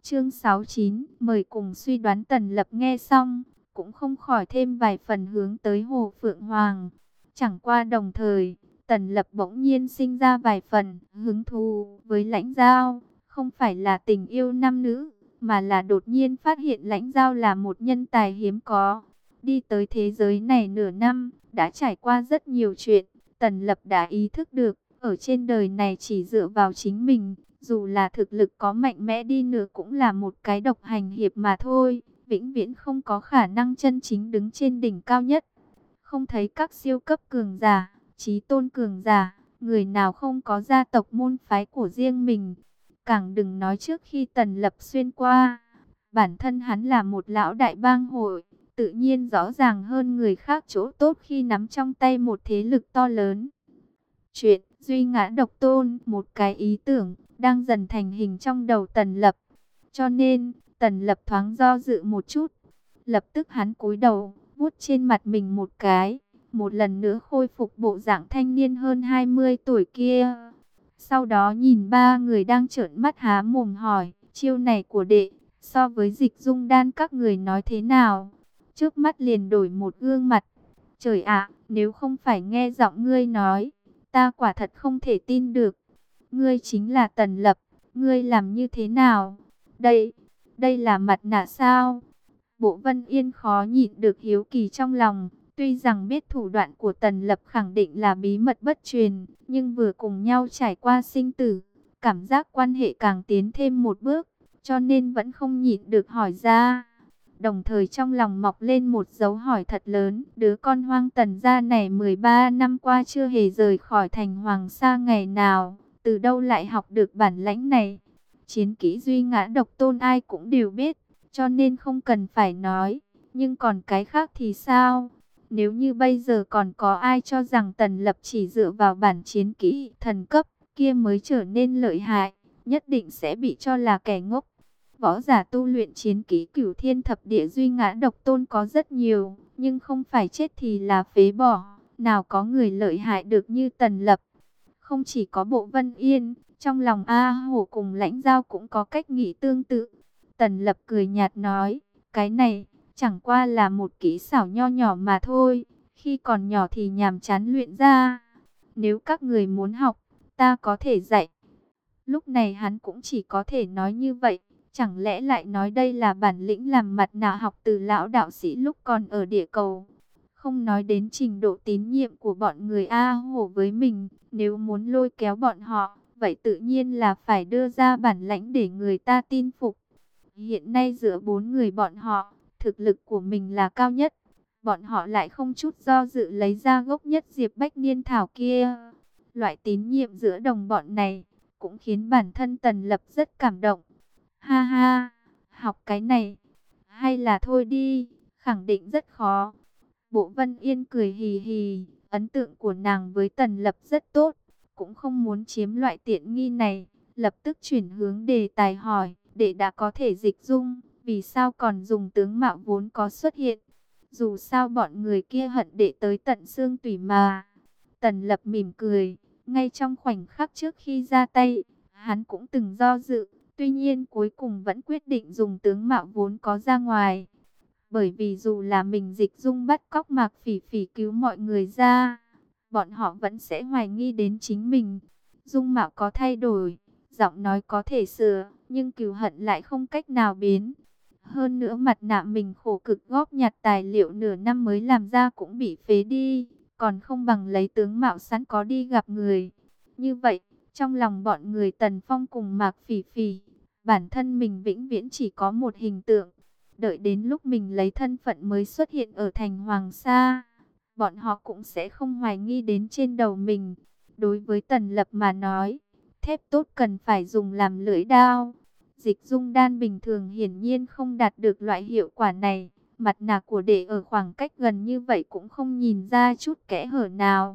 S1: Chương sáu mươi chín, mời cùng suy đoán. Tần Lập nghe xong, cũng không khỏi thêm vài phần hướng tới Hồ Phượng Hoàng. Chẳng qua đồng thời, Tần Lập bỗng nhiên sinh ra vài phần hứng thú với Lãnh Giao, không phải là tình yêu nam nữ, mà là đột nhiên phát hiện Lãnh Giao là một nhân tài hiếm có. Đi tới thế giới này nửa năm, đã trải qua rất nhiều chuyện, Tần Lập đã ý thức được, ở trên đời này chỉ dựa vào chính mình, dù là thực lực có mạnh mẽ đi nữa cũng là một cái độc hành hiệp mà thôi, vĩnh viễn không có khả năng chân chính đứng trên đỉnh cao nhất. Không thấy các siêu cấp cường giả, chí tôn cường giả, người nào không có gia tộc môn phái của riêng mình. Càng đừng nói trước khi Tần Lập xuyên qua, bản thân hắn là một lão đại bang hội, tự nhiên rõ ràng hơn người khác chỗ tốt khi nắm trong tay một thế lực to lớn. Chuyện duy ngã độc tôn, một cái ý tưởng đang dần thành hình trong đầu Tần Lập. Cho nên, Tần Lập thoáng do dự một chút. Lập tức hắn cúi đầu, vuốt trên mặt mình một cái, một lần nữa khôi phục bộ dạng thanh niên hơn hai mươi tuổi kia. Sau đó nhìn ba người đang trợn mắt há mồm hỏi, chiêu này của đệ, so với Dịch Dung Đan các người nói thế nào? Trước mắt liền đổi một gương mặt. Trời ạ, nếu không phải nghe giọng ngươi nói, ta quả thật không thể tin được. Ngươi chính là Tần Lập, ngươi làm như thế nào? Đây, đây là mặt nạ sao? Bộ Vân Yên khó nhịn được hiếu kỳ trong lòng. Tuy rằng biết thủ đoạn của Tần Lập khẳng định là bí mật bất truyền, nhưng vừa cùng nhau trải qua sinh tử, cảm giác quan hệ càng tiến thêm một bước, cho nên vẫn không nhịn được hỏi ra. Đồng thời trong lòng mọc lên một dấu hỏi thật lớn, đứa con hoang Tần gia này mười ba năm qua chưa hề rời khỏi thành Hoàng Sa ngày nào, từ đâu lại học được bản lãnh này? Chiến kỹ duy ngã độc tôn ai cũng đều biết, cho nên không cần phải nói, nhưng còn cái khác thì sao? Nếu như bây giờ còn có ai cho rằng Tần Lập chỉ dựa vào bản chiến kỹ thần cấp kia mới trở nên lợi hại, nhất định sẽ bị cho là kẻ ngốc. Võ giả tu luyện chiến kỹ Cửu Thiên Thập Địa duy ngã độc tôn có rất nhiều, nhưng không phải chết thì là phế bỏ, nào có người lợi hại được như Tần Lập. Không chỉ có Bộ Vân Yên, trong lòng A Hổ cùng Lãnh Giao cũng có cách nghĩ tương tự. Tần Lập cười nhạt nói, cái này chẳng qua là một kỹ xảo nho nhỏ mà thôi, khi còn nhỏ thì nhàm chán luyện ra. Nếu các người muốn học, ta có thể dạy. Lúc này hắn cũng chỉ có thể nói như vậy, chẳng lẽ lại nói đây là bản lĩnh làm mặt nạ học từ lão đạo sĩ lúc còn ở địa cầu. Không nói đến trình độ tín nhiệm của bọn người A Hổ với mình, nếu muốn lôi kéo bọn họ, vậy tự nhiên là phải đưa ra bản lãnh để người ta tin phục. Hiện nay giữa bốn người bọn họ, thực lực của mình là cao nhất. Bọn họ lại không chút do dự lấy ra gốc nhất Diệp Bách Niên Thảo kia. Loại tín nhiệm giữa đồng bọn này cũng khiến bản thân Tần Lập rất cảm động. Ha ha, học cái này, hay là thôi đi, khẳng định rất khó. Bộ Vân Yên cười hì hì, ấn tượng của nàng với Tần Lập rất tốt, cũng không muốn chiếm loại tiện nghi này, lập tức chuyển hướng đề tài hỏi, đệ đã có thể dịch dung, vì sao còn dùng tướng mạo vốn có xuất hiện? Dù sao bọn người kia hận đệ tới tận xương tủy mà. Tần Lập mỉm cười, ngay trong khoảnh khắc trước khi ra tay, hắn cũng từng do dự, tuy nhiên cuối cùng vẫn quyết định dùng tướng mạo vốn có ra ngoài. Bởi vì dù là mình dịch dung bắt cóc Mạc Phỉ Phỉ cứu mọi người ra, bọn họ vẫn sẽ hoài nghi đến chính mình. Dung mạo có thay đổi, giọng nói có thể sửa, nhưng cừu hận lại không cách nào biến. Hơn nữa mặt nạ mình khổ cực góp nhặt tài liệu nửa năm mới làm ra cũng bị phế đi, còn không bằng lấy tướng mạo sẵn có đi gặp người. Như vậy, trong lòng bọn người Tần Phong cùng Mạc Phỉ Phỉ, bản thân mình vĩnh viễn chỉ có một hình tượng. Đợi đến lúc mình lấy thân phận mới xuất hiện ở thành Hoàng Sa, bọn họ cũng sẽ không hoài nghi đến trên đầu mình. Đối với Tần Lập mà nói, thép tốt cần phải dùng làm lưỡi dao. Dịch dung đan bình thường hiển nhiên không đạt được loại hiệu quả này. Mặt nạ của đệ ở khoảng cách gần như vậy cũng không nhìn ra chút kẽ hở nào.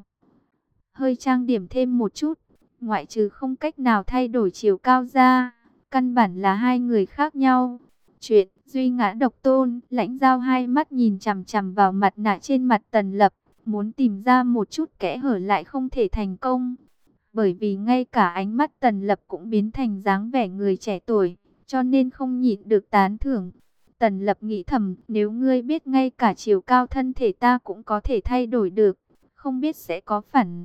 S1: Hơi trang điểm thêm một chút, ngoại trừ không cách nào thay đổi chiều cao ra, căn bản là hai người khác nhau. Chuyện duy ngã độc tôn, Lãnh Giao hai mắt nhìn chằm chằm vào mặt nạ trên mặt Tần Lập, muốn tìm ra một chút kẽ hở lại không thể thành công. Bởi vì ngay cả ánh mắt Tần Lập cũng biến thành dáng vẻ người trẻ tuổi, cho nên không nhịn được tán thưởng. Tần Lập nghĩ thầm, nếu ngươi biết ngay cả chiều cao thân thể ta cũng có thể thay đổi được, không biết sẽ có phản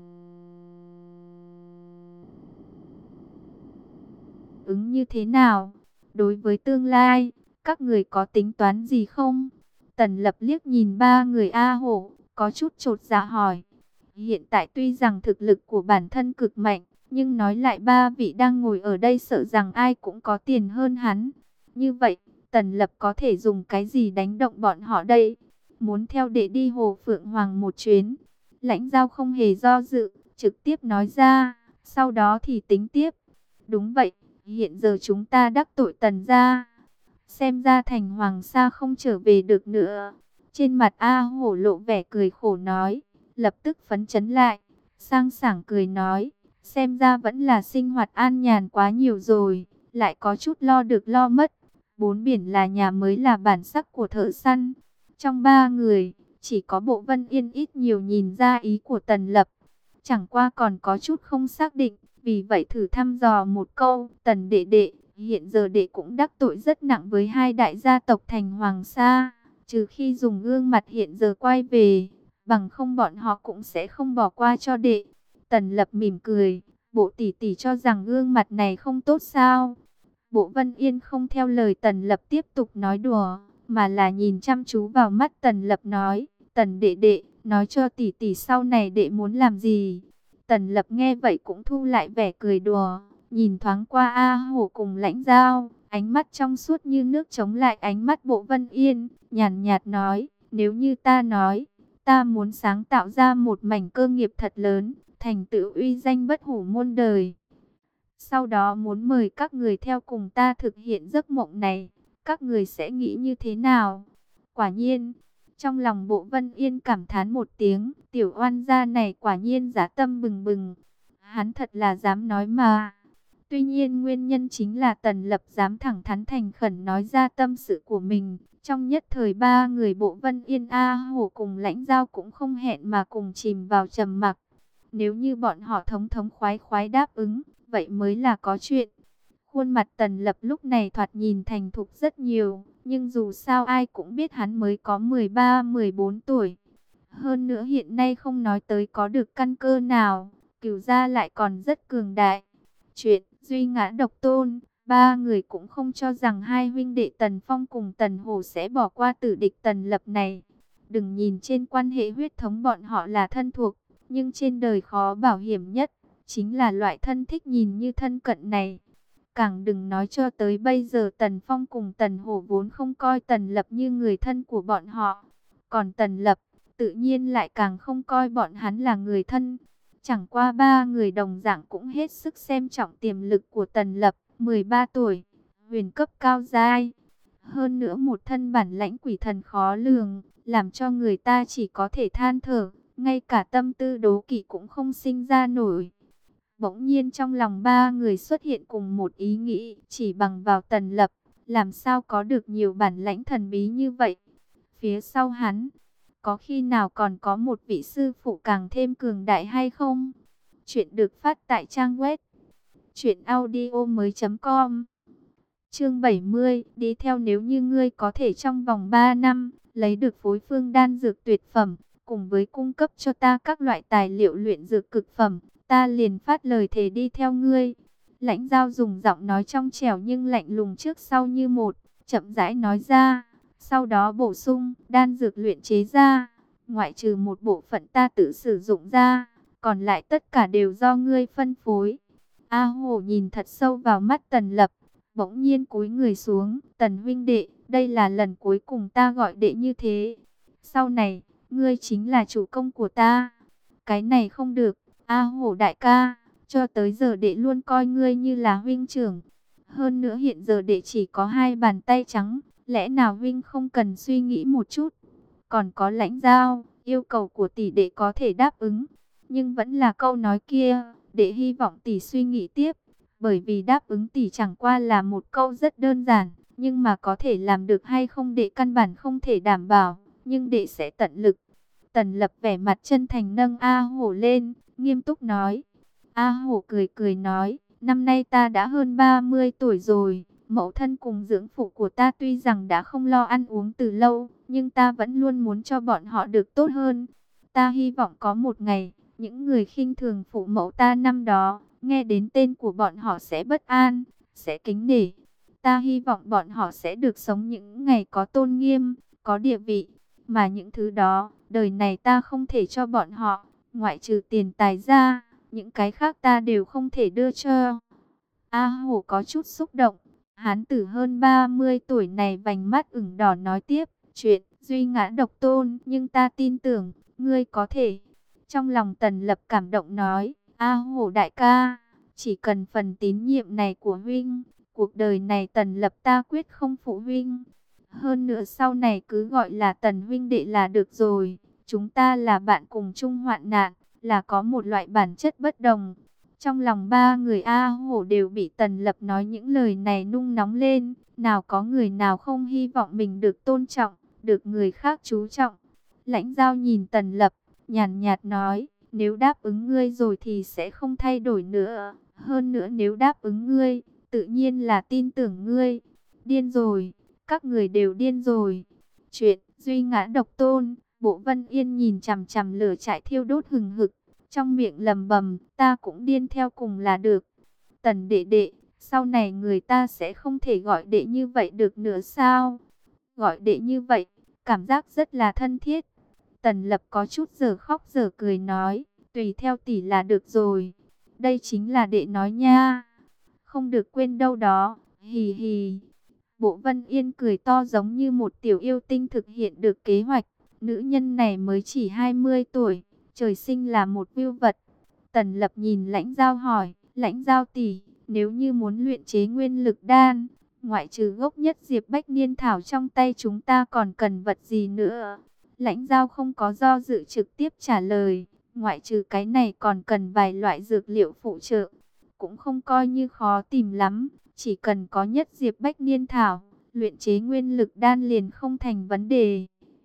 S1: ứng như thế nào. Đối với tương lai, các người có tính toán gì không? Tần Lập liếc nhìn ba người A Hổ, có chút chột dạ hỏi. Hiện tại tuy rằng thực lực của bản thân cực mạnh, nhưng nói lại ba vị đang ngồi ở đây sợ rằng ai cũng có tiền hơn hắn. Như vậy, Tần Lập có thể dùng cái gì đánh động bọn họ đây? Muốn theo đệ đi Hồ Phượng Hoàng một chuyến. Lãnh Giao không hề do dự, trực tiếp nói ra, sau đó thì tính tiếp. Đúng vậy, hiện giờ chúng ta đắc tội Tần gia, xem ra thành Hoàng Sa không trở về được nữa. Trên mặt A Hổ lộ vẻ cười khổ nói, lập tức phấn chấn lại, sang sảng cười nói, xem ra vẫn là sinh hoạt an nhàn quá nhiều rồi, lại có chút lo được lo mất. Bốn biển là nhà mới là bản sắc của thợ săn. Trong ba người, chỉ có Bộ Vân Yên ít nhiều nhìn ra ý của Tần Lập. Chẳng qua còn có chút không xác định, vì vậy thử thăm dò một câu, Tần đệ đệ, hiện giờ đệ cũng đắc tội rất nặng với hai đại gia tộc thành Hoàng Sa, trừ khi dùng gương mặt hiện giờ quay về, bằng không bọn họ cũng sẽ không bỏ qua cho đệ. Tần Lập mỉm cười, Bộ tỷ tỷ cho rằng gương mặt này không tốt sao? Bộ Vân Yên không theo lời Tần Lập tiếp tục nói đùa, mà là nhìn chăm chú vào mắt Tần Lập nói, Tần đệ đệ, nói cho tỷ tỷ sau này đệ muốn làm gì? Tần Lập nghe vậy cũng thu lại vẻ cười đùa, nhìn thoáng qua A Hổ cùng Lãnh Giao, ánh mắt trong suốt như nước chống lại ánh mắt Bộ Vân Yên, nhàn nhạt nói, nếu như ta nói, ta muốn sáng tạo ra một mảnh cơ nghiệp thật lớn, thành tựu uy danh bất hủ muôn đời. Sau đó muốn mời các người theo cùng ta thực hiện giấc mộng này, các người sẽ nghĩ như thế nào? Quả nhiên, trong lòng Bộ Vân Yên cảm thán một tiếng, tiểu oan gia này quả nhiên dã tâm bừng bừng. Hắn thật là dám nói mà. Tuy nhiên nguyên nhân chính là Tần Lập dám thẳng thắn thành khẩn nói ra tâm sự của mình. Trong nhất thời ba người Bộ Vân Yên, A Hổ cùng Lãnh Giao cũng không hẹn mà cùng chìm vào trầm mặc. Nếu như bọn họ thống thống khoái khoái đáp ứng, vậy mới là có chuyện. Khuôn mặt Tần Lập lúc này thoạt nhìn thành thục rất nhiều, nhưng dù sao ai cũng biết hắn mới có mười ba mười bốn tuổi. Hơn nữa hiện nay không nói tới có được căn cơ nào, Cửu gia lại còn rất cường đại. Chuyện duy ngã độc tôn, ba người cũng không cho rằng hai huynh đệ Tần Phong cùng Tần Hổ sẽ bỏ qua tử địch Tần Lập này. Đừng nhìn trên quan hệ huyết thống bọn họ là thân thuộc, nhưng trên đời khó bảo hiểm nhất chính là loại thân thích nhìn như thân cận này. Càng đừng nói cho tới bây giờ Tần Phong cùng Tần Hổ vốn không coi Tần Lập như người thân của bọn họ. Còn Tần Lập tự nhiên lại càng không coi bọn hắn là người thân. Chẳng qua ba người đồng dạng cũng hết sức xem trọng tiềm lực của Tần Lập, mười ba tuổi, huyền cấp cao giai. Hơn nữa một thân bản lãnh quỷ thần khó lường, làm cho người ta chỉ có thể than thở, ngay cả tâm tư đố kỵ cũng không sinh ra nổi. Bỗng nhiên trong lòng ba người xuất hiện cùng một ý nghĩ, chỉ bằng vào Tần Lập, làm sao có được nhiều bản lãnh thần bí như vậy. Phía sau hắn, có khi nào còn có một vị sư phụ càng thêm cường đại hay không? Chuyện được phát tại trang web truyện audio mới chấm com. Chương bảy mươi, đi theo nếu như ngươi có thể trong vòng ba năm, lấy được phối phương đan dược tuyệt phẩm, cùng với cung cấp cho ta các loại tài liệu luyện dược cực phẩm, ta liền phát lời thề đi theo ngươi. Lãnh Giao dùng giọng nói trong trẻo nhưng lạnh lùng trước sau như một, chậm rãi nói ra. Sau đó bổ sung, đan dược luyện chế ra, ngoại trừ một bộ phận ta tự sử dụng ra, còn lại tất cả đều do ngươi phân phối. A Hổ nhìn thật sâu vào mắt Tần Lập, bỗng nhiên cúi người xuống, Tần huynh đệ, đây là lần cuối cùng ta gọi đệ như thế. Sau này, ngươi chính là chủ công của ta. Cái này không được, A Hổ đại ca, cho tới giờ đệ luôn coi ngươi như là huynh trưởng. Hơn nữa hiện giờ đệ chỉ có hai bàn tay trắng, lẽ nào huynh không cần suy nghĩ một chút? Còn có Lãnh Giao, yêu cầu của tỷ đệ có thể đáp ứng, nhưng vẫn là câu nói kia, đệ hy vọng tỷ suy nghĩ tiếp, bởi vì đáp ứng tỷ chẳng qua là một câu rất đơn giản, nhưng mà có thể làm được hay không đệ căn bản không thể đảm bảo, nhưng đệ sẽ tận lực. Tần Lập vẻ mặt chân thành nâng A Hổ lên, nghiêm túc nói. A Hổ cười cười nói, năm nay ta đã hơn ba mươi tuổi rồi, Mẫu thân cùng dưỡng phụ của ta tuy rằng đã không lo ăn uống từ lâu, nhưng ta vẫn luôn muốn cho bọn họ được tốt hơn. Ta hy vọng có một ngày, những người khinh thường phụ mẫu ta năm đó, nghe đến tên của bọn họ sẽ bất an, sẽ kính nể. Ta hy vọng bọn họ sẽ được sống những ngày có tôn nghiêm, có địa vị. Mà những thứ đó, đời này ta không thể cho bọn họ, ngoại trừ tiền tài ra, những cái khác ta đều không thể đưa cho. A Hổ có chút xúc động. Hán tử hơn ba mươi tuổi này vành mắt ửng đỏ nói tiếp, chuyện duy ngã độc tôn, nhưng ta tin tưởng, ngươi có thể. Trong lòng Tần Lập cảm động nói, A Hổ đại ca, chỉ cần phần tín nhiệm này của huynh, cuộc đời này Tần Lập ta quyết không phụ huynh. Hơn nữa sau này cứ gọi là Tần huynh đệ là được rồi, chúng ta là bạn cùng chung hoạn nạn, là có một loại bản chất bất đồng. Trong lòng ba người A Hổ đều bị Tần Lập nói những lời này nung nóng lên. Nào có người nào không hy vọng mình được tôn trọng, được người khác chú trọng. Lãnh Giao nhìn Tần Lập, nhàn nhạt nói, nếu đáp ứng ngươi rồi thì sẽ không thay đổi nữa. Hơn nữa nếu đáp ứng ngươi, tự nhiên là tin tưởng ngươi. Điên rồi, các người đều điên rồi. Chuyện duy ngã độc tôn, Bộ Vân Yên nhìn chằm chằm lửa trại thiêu đốt hừng hực. Trong miệng lầm bầm, ta cũng điên theo cùng là được. Tần đệ đệ, sau này người ta sẽ không thể gọi đệ như vậy được nữa sao? Gọi đệ như vậy, cảm giác rất là thân thiết. Tần Lập có chút giờ khóc giờ cười nói, tùy theo tỷ là được rồi. Đây chính là đệ nói nha. Không được quên đâu đó, hì hì. Bộ Vân Yên cười to giống như một tiểu yêu tinh thực hiện được kế hoạch. Nữ nhân này mới chỉ hai mươi tuổi. Trời sinh là một vưu vật. Tần Lập nhìn Lãnh Giao hỏi, Lãnh Giao tỷ, nếu như muốn luyện chế nguyên lực đan, ngoại trừ gốc nhất diệp bách niên thảo trong tay chúng ta còn cần vật gì nữa? Lãnh Giao không có do dự trực tiếp trả lời, ngoại trừ cái này còn cần vài loại dược liệu phụ trợ, cũng không coi như khó tìm lắm, chỉ cần có nhất diệp bách niên thảo, luyện chế nguyên lực đan liền không thành vấn đề.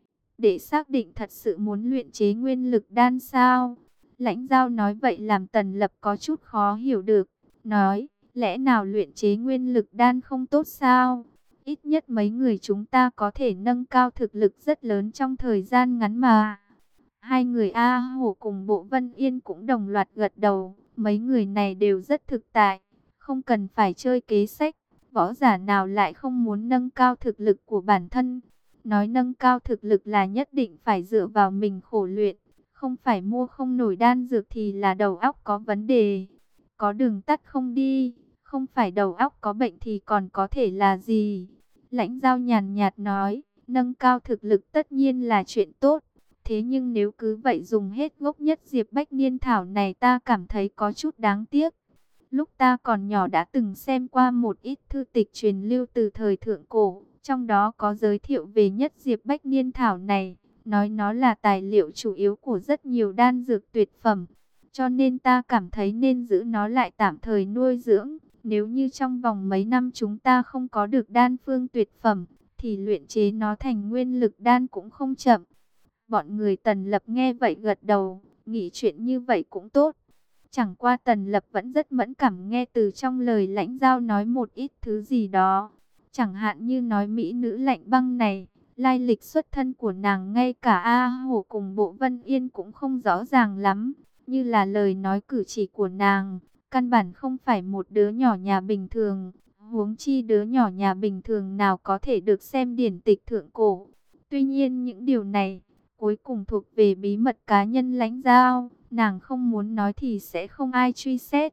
S1: Để xác định thật sự muốn luyện chế nguyên lực đan sao? Lãnh Giao nói vậy làm Tần Lập có chút khó hiểu được. Nói, lẽ nào luyện chế nguyên lực đan không tốt sao? Ít nhất mấy người chúng ta có thể nâng cao thực lực rất lớn trong thời gian ngắn mà. Hai người A Hổ cùng Bộ Vân Yên cũng đồng loạt gật đầu. Mấy người này đều rất thực tại, không cần phải chơi kế sách. Võ giả nào lại không muốn nâng cao thực lực của bản thân? Nói nâng cao thực lực là nhất định phải dựa vào mình khổ luyện, không phải mua không nổi đan dược thì là đầu óc có vấn đề. Có đường tắt không đi, không phải đầu óc có bệnh thì còn có thể là gì? Lãnh Giao nhàn nhạt nói, nâng cao thực lực tất nhiên là chuyện tốt. Thế nhưng nếu cứ vậy dùng hết gốc nhất diệp bách niên thảo này ta cảm thấy có chút đáng tiếc. Lúc ta còn nhỏ đã từng xem qua một ít thư tịch truyền lưu từ thời thượng cổ. Trong đó có giới thiệu về nhất diệp bách niên thảo này, nói nó là tài liệu chủ yếu của rất nhiều đan dược tuyệt phẩm. Cho nên ta cảm thấy nên giữ nó lại tạm thời nuôi dưỡng. Nếu như trong vòng mấy năm chúng ta không có được đan phương tuyệt phẩm, thì luyện chế nó thành nguyên lực đan cũng không chậm. Bọn người Tần Lập nghe vậy gật đầu, nghĩ chuyện như vậy cũng tốt. Chẳng qua Tần Lập vẫn rất mẫn cảm nghe từ trong lời Lãnh Giao nói một ít thứ gì đó. Chẳng hạn như nói mỹ nữ lạnh băng này, lai lịch xuất thân của nàng ngay cả A Hổ cùng Bộ Vân Yên cũng không rõ ràng lắm. Như là lời nói cử chỉ của nàng, căn bản không phải một đứa nhỏ nhà bình thường. Huống chi đứa nhỏ nhà bình thường nào có thể được xem điển tịch thượng cổ. Tuy nhiên những điều này, cuối cùng thuộc về bí mật cá nhân Lãnh Giao. Nàng không muốn nói thì sẽ không ai truy xét.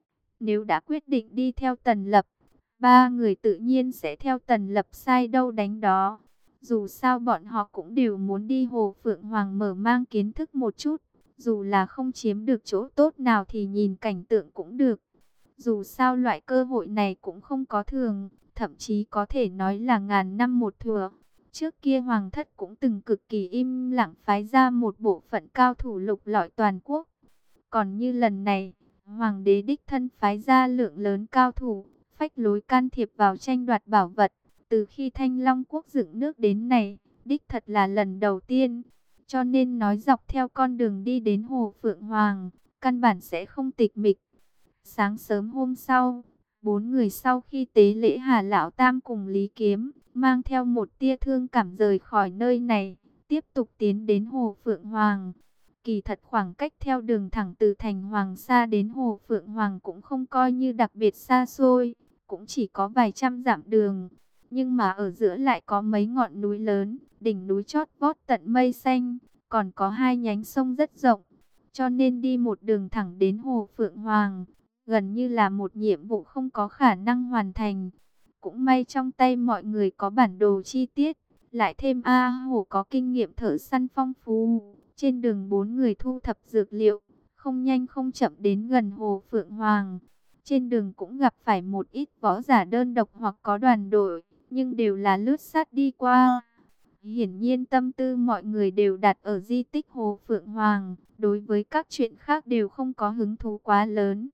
S1: Nếu đã quyết định đi theo Tần Lập, ba người tự nhiên sẽ theo Tần Lập sai đâu đánh đó. Dù sao bọn họ cũng đều muốn đi Hồ Phượng Hoàng mở mang kiến thức một chút. Dù là không chiếm được chỗ tốt nào thì nhìn cảnh tượng cũng được. Dù sao loại cơ hội này cũng không có thường, thậm chí có thể nói là ngàn năm một thủa. Trước kia Hoàng thất cũng từng cực kỳ im lặng phái ra một bộ phận cao thủ lục lọi toàn quốc. Còn như lần này, Hoàng đế đích thân phái ra lượng lớn cao thủ, phách lối can thiệp vào tranh đoạt bảo vật. Từ khi Thanh Long quốc dựng nước đến nay, đích thật là lần đầu tiên. Cho nên nói dọc theo con đường đi đến Hồ Phượng Hoàng, căn bản sẽ không tịch mịch. Sáng sớm hôm sau, Bốn người sau khi tế lễ Hà Lão Tam cùng Lý Kiếm, mang theo một tia thương cảm rời khỏi nơi này, tiếp tục tiến đến Hồ Phượng Hoàng. Kỳ thật khoảng cách theo đường thẳng từ thành Hoàng Sa đến Hồ Phượng Hoàng cũng không coi như đặc biệt xa xôi, cũng chỉ có vài trăm dặm đường. Nhưng mà ở giữa lại có mấy ngọn núi lớn, đỉnh núi chót vót tận mây xanh, còn có hai nhánh sông rất rộng. Cho nên đi một đường thẳng đến Hồ Phượng Hoàng, gần như là một nhiệm vụ không có khả năng hoàn thành. Cũng may trong tay mọi người có bản đồ chi tiết, lại thêm A Hổ có kinh nghiệm thợ săn phong phú. Trên đường bốn người thu thập dược liệu, không nhanh không chậm đến gần Hồ Phượng Hoàng. Trên đường cũng gặp phải một ít võ giả đơn độc hoặc có đoàn đội, nhưng đều là lướt sát đi qua. Hiển nhiên tâm tư mọi người đều đặt ở di tích Hồ Phượng Hoàng, đối với các chuyện khác đều không có hứng thú quá lớn.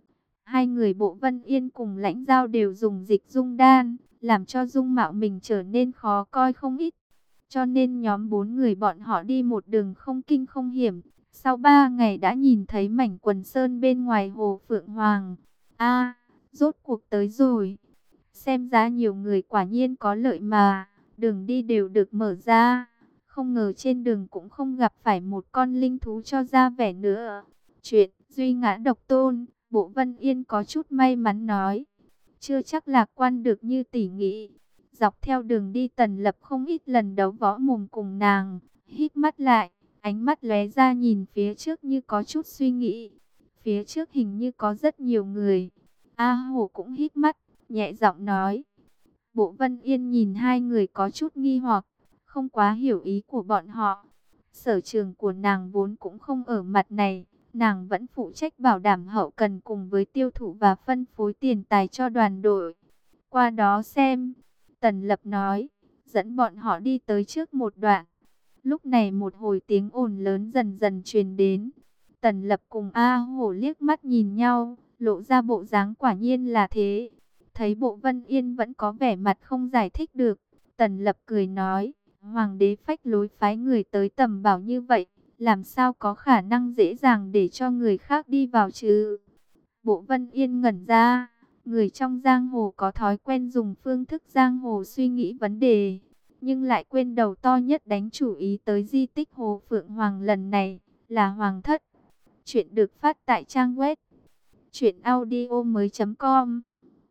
S1: Hai người Bộ Vân Yên cùng Lãnh Giao đều dùng dịch dung đan, làm cho dung mạo mình trở nên khó coi không ít. Cho nên nhóm bốn người bọn họ đi một đường không kinh không hiểm. Sau ba ngày đã nhìn thấy mảnh quần sơn bên ngoài Hồ Phượng Hoàng. A, rốt cuộc tới rồi. Xem ra nhiều người quả nhiên có lợi mà. Đường đi đều được mở ra. Không ngờ trên đường cũng không gặp phải một con linh thú cho ra vẻ nữa. Chuyện duy ngã độc tôn, Bộ Vân Yên có chút may mắn nói. Chưa chắc lạc quan được như tỷ nghĩ. Dọc theo đường đi Tần Lập không ít lần đấu võ mồm cùng nàng, hít mắt lại, ánh mắt lóe ra nhìn phía trước như có chút suy nghĩ. Phía trước hình như có rất nhiều người. A Hổ cũng hít mắt, nhẹ giọng nói. Bộ Vân Yên nhìn hai người có chút nghi hoặc, không quá hiểu ý của bọn họ. Sở trường của nàng vốn cũng không ở mặt này, nàng vẫn phụ trách bảo đảm hậu cần cùng với tiêu thụ và phân phối tiền tài cho đoàn đội. Qua đó xem, Tần Lập nói, dẫn bọn họ đi tới trước một đoạn. Lúc này một hồi tiếng ồn lớn dần dần truyền đến. Tần Lập cùng A Hổ liếc mắt nhìn nhau, lộ ra bộ dáng quả nhiên là thế. Thấy Bộ Vân Yên vẫn có vẻ mặt không giải thích được, Tần Lập cười nói, Hoàng đế phách lối phái người tới tầm bảo như vậy, làm sao có khả năng dễ dàng để cho người khác đi vào chứ? Bộ Vân Yên ngẩn ra, người trong giang hồ có thói quen dùng phương thức giang hồ suy nghĩ vấn đề, nhưng lại quên đầu to nhất đánh chủ ý tới di tích Hồ Phượng Hoàng lần này, là Hoàng thất. Chuyện được phát tại trang web truyện audio mới chấm com.